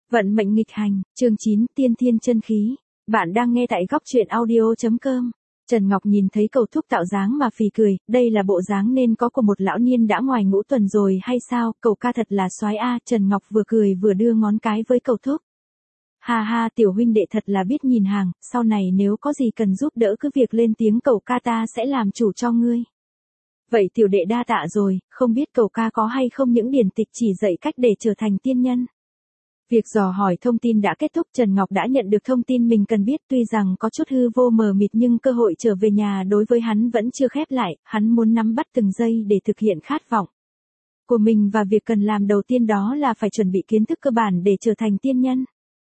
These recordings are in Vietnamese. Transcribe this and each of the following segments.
Vận mệnh nghịch hành, chương 9, tiên thiên chân khí. Bạn đang nghe tại góc truyện audio.com. Trần Ngọc nhìn thấy Cầu Thúc tạo dáng mà phì cười, đây là bộ dáng nên có của một lão niên đã ngoài ngũ tuần rồi hay sao, cậu ca thật là soái a. Trần Ngọc vừa cười vừa đưa ngón cái với Cầu Thúc. Ha ha, tiểu huynh đệ thật là biết nhìn hàng, sau này nếu có gì cần giúp đỡ cứ việc lên tiếng cậu ca, ta sẽ làm chủ cho ngươi. Vậy tiểu đệ đa tạ rồi, không biết cậu ca có hay không những điển tịch chỉ dạy cách để trở thành tiên nhân. Việc dò hỏi thông tin đã kết thúc, Trần Ngọc đã nhận được thông tin mình cần biết, tuy rằng có chút hư vô mờ mịt nhưng cơ hội trở về nhà đối với hắn vẫn chưa khép lại, hắn muốn nắm bắt từng giây để thực hiện khát vọng của mình, và việc cần làm đầu tiên đó là phải chuẩn bị kiến thức cơ bản để trở thành tiên nhân.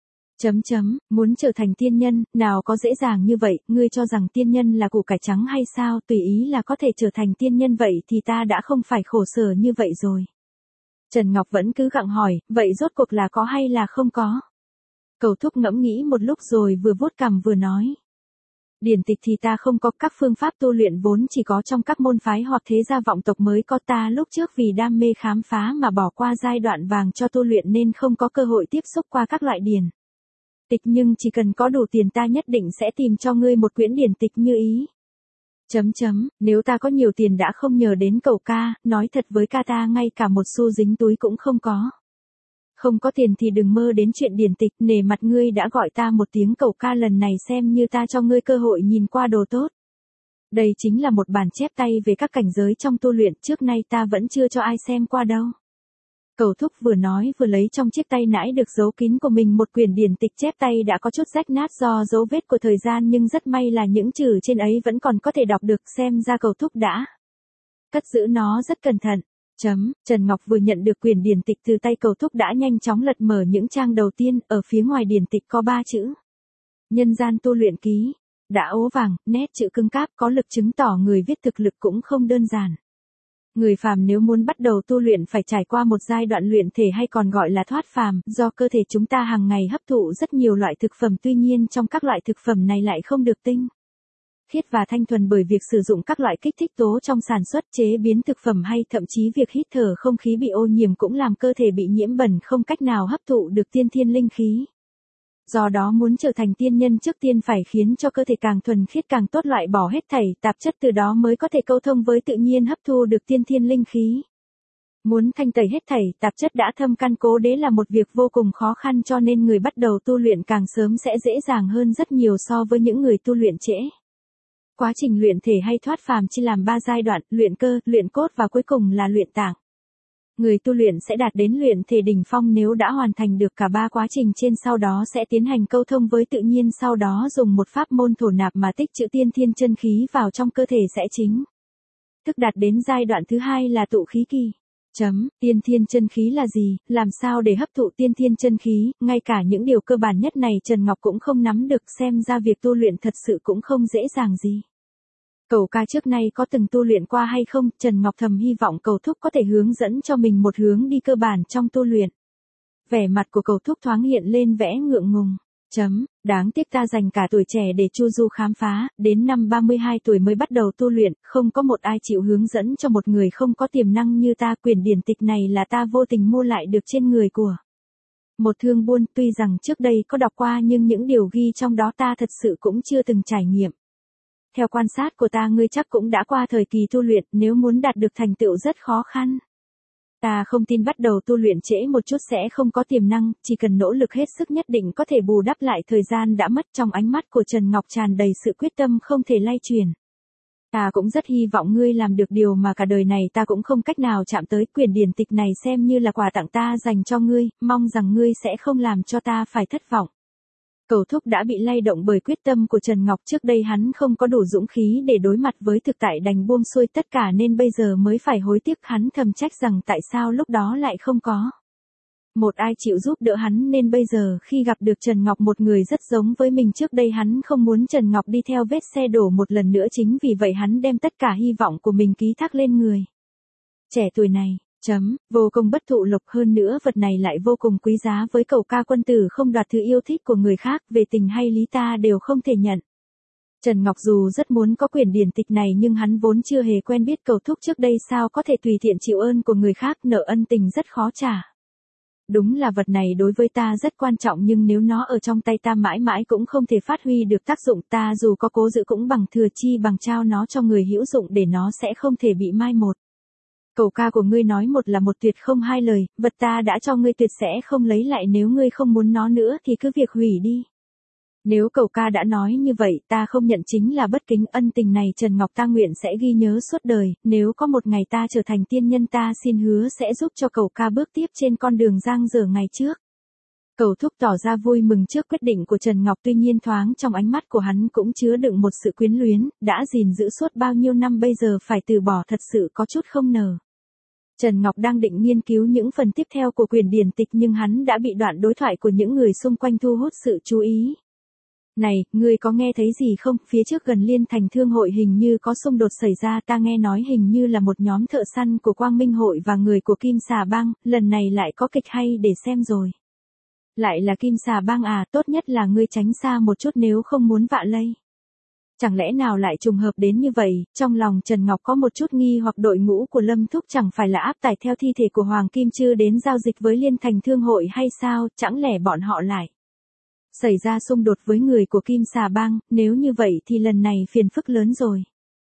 Muốn trở thành tiên nhân, nào có dễ dàng như vậy, ngươi cho rằng tiên nhân là củ cải trắng hay sao, tùy ý là có thể trở thành tiên nhân, vậy thì ta đã không phải khổ sở như vậy rồi. Trần Ngọc vẫn cứ gặng hỏi, vậy rốt cuộc là có hay là không có? Cầu Thúc ngẫm nghĩ một lúc rồi vừa vuốt cằm vừa nói. Điển tịch thì ta không có, các phương pháp tu luyện vốn chỉ có trong các môn phái hoặc thế gia vọng tộc mới có, ta lúc trước vì đam mê khám phá mà bỏ qua giai đoạn vàng cho tu luyện nên không có cơ hội tiếp xúc qua các loại điển tịch, nhưng chỉ cần có đủ tiền ta nhất định sẽ tìm cho ngươi một quyển điển tịch như ý. Nếu ta có nhiều tiền đã không nhờ đến cậu ca, nói thật với ca ta ngay cả một xu dính túi cũng không có. Không có tiền thì đừng mơ đến chuyện điển tịch, nể mặt ngươi đã gọi ta một tiếng cậu ca, lần này xem như ta cho ngươi cơ hội nhìn qua đồ tốt. Đây chính là một bản chép tay về các cảnh giới trong tu luyện, trước nay ta vẫn chưa cho ai xem qua đâu. Cầu Thúc vừa nói vừa lấy trong chiếc tay nãy được giấu kín của mình một quyển điển tịch chép tay đã có chút rách nát do dấu vết của thời gian, nhưng rất may là những chữ trên ấy vẫn còn có thể đọc được, xem ra Cầu Thúc đã cất giữ nó rất cẩn thận. Trần Ngọc vừa nhận được quyển điển tịch từ tay Cầu Thúc đã nhanh chóng lật mở những trang đầu tiên, ở phía ngoài điển tịch có 3 chữ. Nhân gian tu luyện ký. Đã ố vàng, nét chữ cứng cáp có lực chứng tỏ người viết thực lực cũng không đơn giản. Người phàm nếu muốn bắt đầu tu luyện phải trải qua một giai đoạn luyện thể hay còn gọi là thoát phàm, do cơ thể chúng ta hàng ngày hấp thụ rất nhiều loại thực phẩm, tuy nhiên trong các loại thực phẩm này lại không được tinh khiết và thanh thuần, bởi việc sử dụng các loại kích thích tố trong sản xuất chế biến thực phẩm, hay thậm chí việc hít thở không khí bị ô nhiễm cũng làm cơ thể bị nhiễm bẩn, không cách nào hấp thụ được tiên thiên linh khí. Do đó muốn trở thành tiên nhân trước tiên phải khiến cho cơ thể càng thuần khiết càng tốt, loại bỏ hết thảy tạp chất, từ đó mới có thể câu thông với tự nhiên hấp thu được tiên thiên linh khí. Muốn thanh tẩy hết thảy tạp chất đã thâm căn cố đế là một việc vô cùng khó khăn, cho nên người bắt đầu tu luyện càng sớm sẽ dễ dàng hơn rất nhiều so với những người tu luyện trễ. Quá trình luyện thể hay thoát phàm chia làm 3 giai đoạn: luyện cơ, luyện cốt và cuối cùng là luyện tạng. Người tu luyện sẽ đạt đến luyện thể đỉnh phong nếu đã hoàn thành được cả 3 quá trình trên, sau đó sẽ tiến hành câu thông với tự nhiên, sau đó dùng một pháp môn thổ nạp mà tích trữ tiên thiên chân khí vào trong cơ thể sẽ chính thức đạt đến giai đoạn thứ 2 là tụ khí kỳ. Tiên thiên chân khí là gì, làm sao để hấp thụ tiên thiên chân khí, ngay cả những điều cơ bản nhất này Trần Ngọc cũng không nắm được, xem ra việc tu luyện thật sự cũng không dễ dàng gì. Cậu ca trước nay có từng tu luyện qua hay không? Trần Ngọc thầm hy vọng Cầu Thúc có thể hướng dẫn cho mình một hướng đi cơ bản trong tu luyện. Vẻ mặt của Cầu Thúc thoáng hiện lên vẻ ngượng ngùng. Đáng tiếc ta dành cả tuổi trẻ để chu du khám phá, đến năm 32 tuổi mới bắt đầu tu luyện, không có một ai chịu hướng dẫn cho một người không có tiềm năng như ta. Quyển điển tịch này là ta vô tình mua lại được trên người của một thương buôn, tuy rằng trước đây có đọc qua nhưng những điều ghi trong đó ta thật sự cũng chưa từng trải nghiệm. Theo quan sát của ta, ngươi chắc cũng đã qua thời kỳ tu luyện, nếu muốn đạt được thành tựu rất khó khăn. Ta không tin bắt đầu tu luyện trễ một chút sẽ không có tiềm năng, chỉ cần nỗ lực hết sức nhất định có thể bù đắp lại thời gian đã mất. Trong ánh mắt của Trần Ngọc tràn đầy sự quyết tâm không thể lay chuyển. Ta cũng rất hy vọng ngươi làm được điều mà cả đời này ta cũng không cách nào chạm tới. Quyển điển tịch này xem như là quà tặng ta dành cho ngươi, mong rằng ngươi sẽ không làm cho ta phải thất vọng. Cầu Thúc đã bị lay động bởi quyết tâm của Trần Ngọc, trước đây hắn không có đủ dũng khí để đối mặt với thực tại, đành buông xuôi tất cả nên bây giờ mới phải hối tiếc. Hắn thầm trách rằng tại sao lúc đó lại không có một ai chịu giúp đỡ hắn, nên bây giờ khi gặp được Trần Ngọc, một người rất giống với mình, trước đây hắn không muốn Trần Ngọc đi theo vết xe đổ một lần nữa, chính vì vậy hắn đem tất cả hy vọng của mình ký thác lên người trẻ tuổi này. Vô cùng bất thụ lộc, hơn nữa vật này lại vô cùng quý giá với cậu ca, quân tử không đoạt thứ yêu thích của người khác, về tình hay lý ta đều không thể nhận. Trần Ngọc dù rất muốn có quyển điển tịch này nhưng hắn vốn chưa hề quen biết Cầu Thúc trước đây, sao có thể tùy tiện chịu ơn của người khác, nợ ân tình rất khó trả. Đúng là vật này đối với ta rất quan trọng nhưng nếu nó ở trong tay ta mãi mãi cũng không thể phát huy được tác dụng, ta dù có cố giữ cũng bằng thừa, chi bằng trao nó cho người hữu dụng để nó sẽ không thể bị mai một. Cầu ca của ngươi nói một là một, tuyệt không hai lời, vật ta đã cho ngươi tuyệt sẽ không lấy lại, nếu ngươi không muốn nó nữa thì cứ việc hủy đi. Nếu cầu ca đã nói như vậy, ta không nhận chính là bất kính, ân tình này Trần Ngọc ta nguyện sẽ ghi nhớ suốt đời, nếu có một ngày ta trở thành tiên nhân, ta xin hứa sẽ giúp cho cầu ca bước tiếp trên con đường giang dở ngày trước. Cầu thúc tỏ ra vui mừng trước quyết định của Trần Ngọc, tuy nhiên thoáng trong ánh mắt của hắn cũng chứa đựng một sự quyến luyến, đã gìn giữ suốt bao nhiêu năm bây giờ phải từ bỏ thật sự có chút không nở. Trần Ngọc đang định nghiên cứu những phần tiếp theo của quyển điển tịch nhưng hắn đã bị đoạn đối thoại của những người xung quanh thu hút sự chú ý. Này, ngươi có nghe thấy gì không? Phía trước gần Liên Thành Thương hội hình như có xung đột xảy ra, ta nghe nói hình như là một nhóm thợ săn của Quang Minh hội và người của Kim Xà Bang, lần này lại có kịch hay để xem rồi. Lại là Kim Xà Bang à, tốt nhất là ngươi tránh xa một chút nếu không muốn vạ lây. Chẳng lẽ nào lại trùng hợp đến như vậy? Trong lòng Trần Ngọc có một chút nghi hoặc, đội ngũ của Lâm Thúc chẳng phải là áp tải theo thi thể của Hoàng Kim Chư đến giao dịch với Liên Thành Thương hội hay sao, chẳng lẽ bọn họ lại xảy ra xung đột với người của Kim Xà Bang, nếu như vậy thì lần này phiền phức lớn rồi.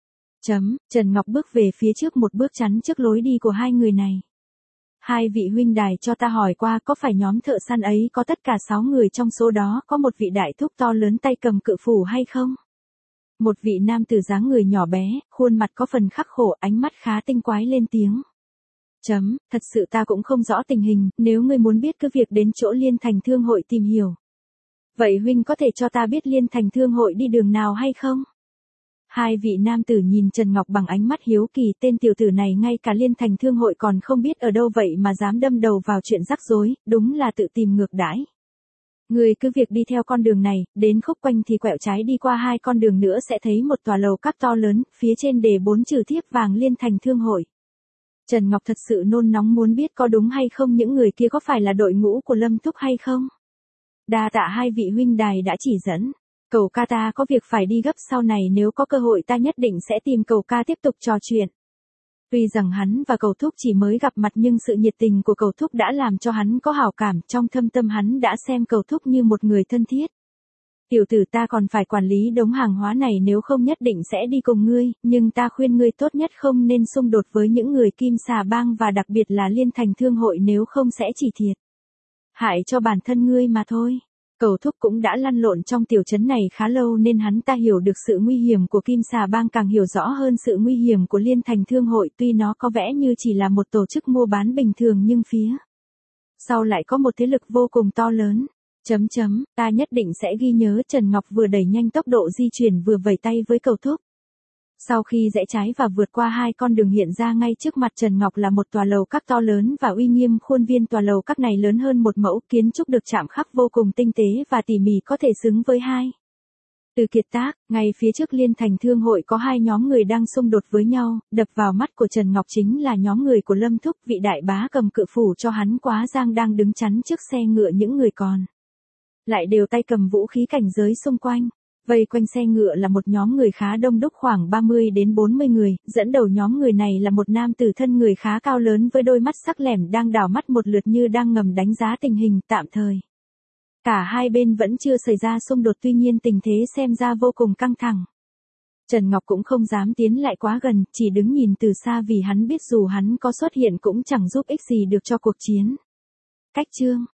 Trần Ngọc bước về phía trước một bước chắn trước lối đi của hai người này. Hai vị huynh đài, cho ta hỏi qua, có phải nhóm thợ săn ấy có tất cả 6 người, trong số đó có một vị đại thúc to lớn tay cầm cự phủ hay không? Một vị nam tử dáng người nhỏ bé, khuôn mặt có phần khắc khổ, ánh mắt khá tinh quái lên tiếng. Thật sự ta cũng không rõ tình hình, nếu ngươi muốn biết cứ việc đến chỗ Liên Thành Thương hội tìm hiểu. Vậy huynh có thể cho ta biết Liên Thành Thương hội đi đường nào hay không? Hai vị nam tử nhìn Trần Ngọc bằng ánh mắt hiếu kỳ, tên tiểu tử này ngay cả Liên Thành Thương hội còn không biết ở đâu vậy mà dám đâm đầu vào chuyện rắc rối, đúng là tự tìm ngược đãi. Người cứ việc đi theo con đường này, đến khúc quanh thì quẹo trái đi qua 2 con đường nữa sẽ thấy một tòa lầu các to lớn, phía trên đề 4 chữ thiếp vàng Liên Thành Thương hội. Trần Ngọc thật sự nôn nóng muốn biết có đúng hay không, những người kia có phải là đội ngũ của Lâm Thúc hay không? Đa tạ hai vị huynh đài đã chỉ dẫn. Cầu ca ta có việc phải đi gấp, sau này nếu có cơ hội ta nhất định sẽ tìm cầu ca tiếp tục trò chuyện. Tuy rằng hắn và cầu thúc chỉ mới gặp mặt nhưng sự nhiệt tình của cầu thúc đã làm cho hắn có hảo cảm, trong thâm tâm hắn đã xem cầu thúc như một người thân thiết. Tiểu tử, ta còn phải quản lý đống hàng hóa này, nếu không nhất định sẽ đi cùng ngươi, nhưng ta khuyên ngươi tốt nhất không nên xung đột với những người Kim Xà Bang và đặc biệt là Liên Thành Thương hội, nếu không sẽ chỉ thiệt hại cho bản thân ngươi mà thôi. Cầu thúc cũng đã lăn lộn trong tiểu trấn này khá lâu nên hắn ta hiểu được sự nguy hiểm của Kim Xà Bang, càng hiểu rõ hơn sự nguy hiểm của Liên Thành Thương hội, tuy nó có vẻ như chỉ là một tổ chức mua bán bình thường nhưng phía sau lại có một thế lực vô cùng to lớn. Ta nhất định sẽ ghi nhớ. Trần Ngọc vừa đẩy nhanh tốc độ di chuyển vừa vẫy tay với cầu thúc. Sau khi rẽ trái và vượt qua 2 con đường, hiện ra ngay trước mặt Trần Ngọc là một tòa lầu các to lớn và uy nghiêm. Khuôn viên tòa lầu các này lớn hơn một mẫu, kiến trúc được chạm khắc vô cùng tinh tế và tỉ mỉ, có thể xứng với hai từ kiệt tác. Ngay phía trước Liên Thành Thương hội có 2 nhóm người đang xung đột với nhau, đập vào mắt của Trần Ngọc chính là nhóm người của Lâm Thúc, vị đại bá cầm cự phủ cho hắn quá giang đang đứng chắn trước xe ngựa, những người còn lại đều tay cầm vũ khí cảnh giới xung quanh. Vây quanh xe ngựa là một nhóm người khá đông đúc, khoảng 30 đến 40 người, dẫn đầu nhóm người này là một nam tử thân người khá cao lớn với đôi mắt sắc lẻm đang đảo mắt một lượt như đang ngầm đánh giá tình hình. Tạm thời cả hai bên vẫn chưa xảy ra xung đột, tuy nhiên tình thế xem ra vô cùng căng thẳng. Trần Ngọc cũng không dám tiến lại quá gần, chỉ đứng nhìn từ xa vì hắn biết dù hắn có xuất hiện cũng chẳng giúp ích gì được cho cuộc chiến. Cách chương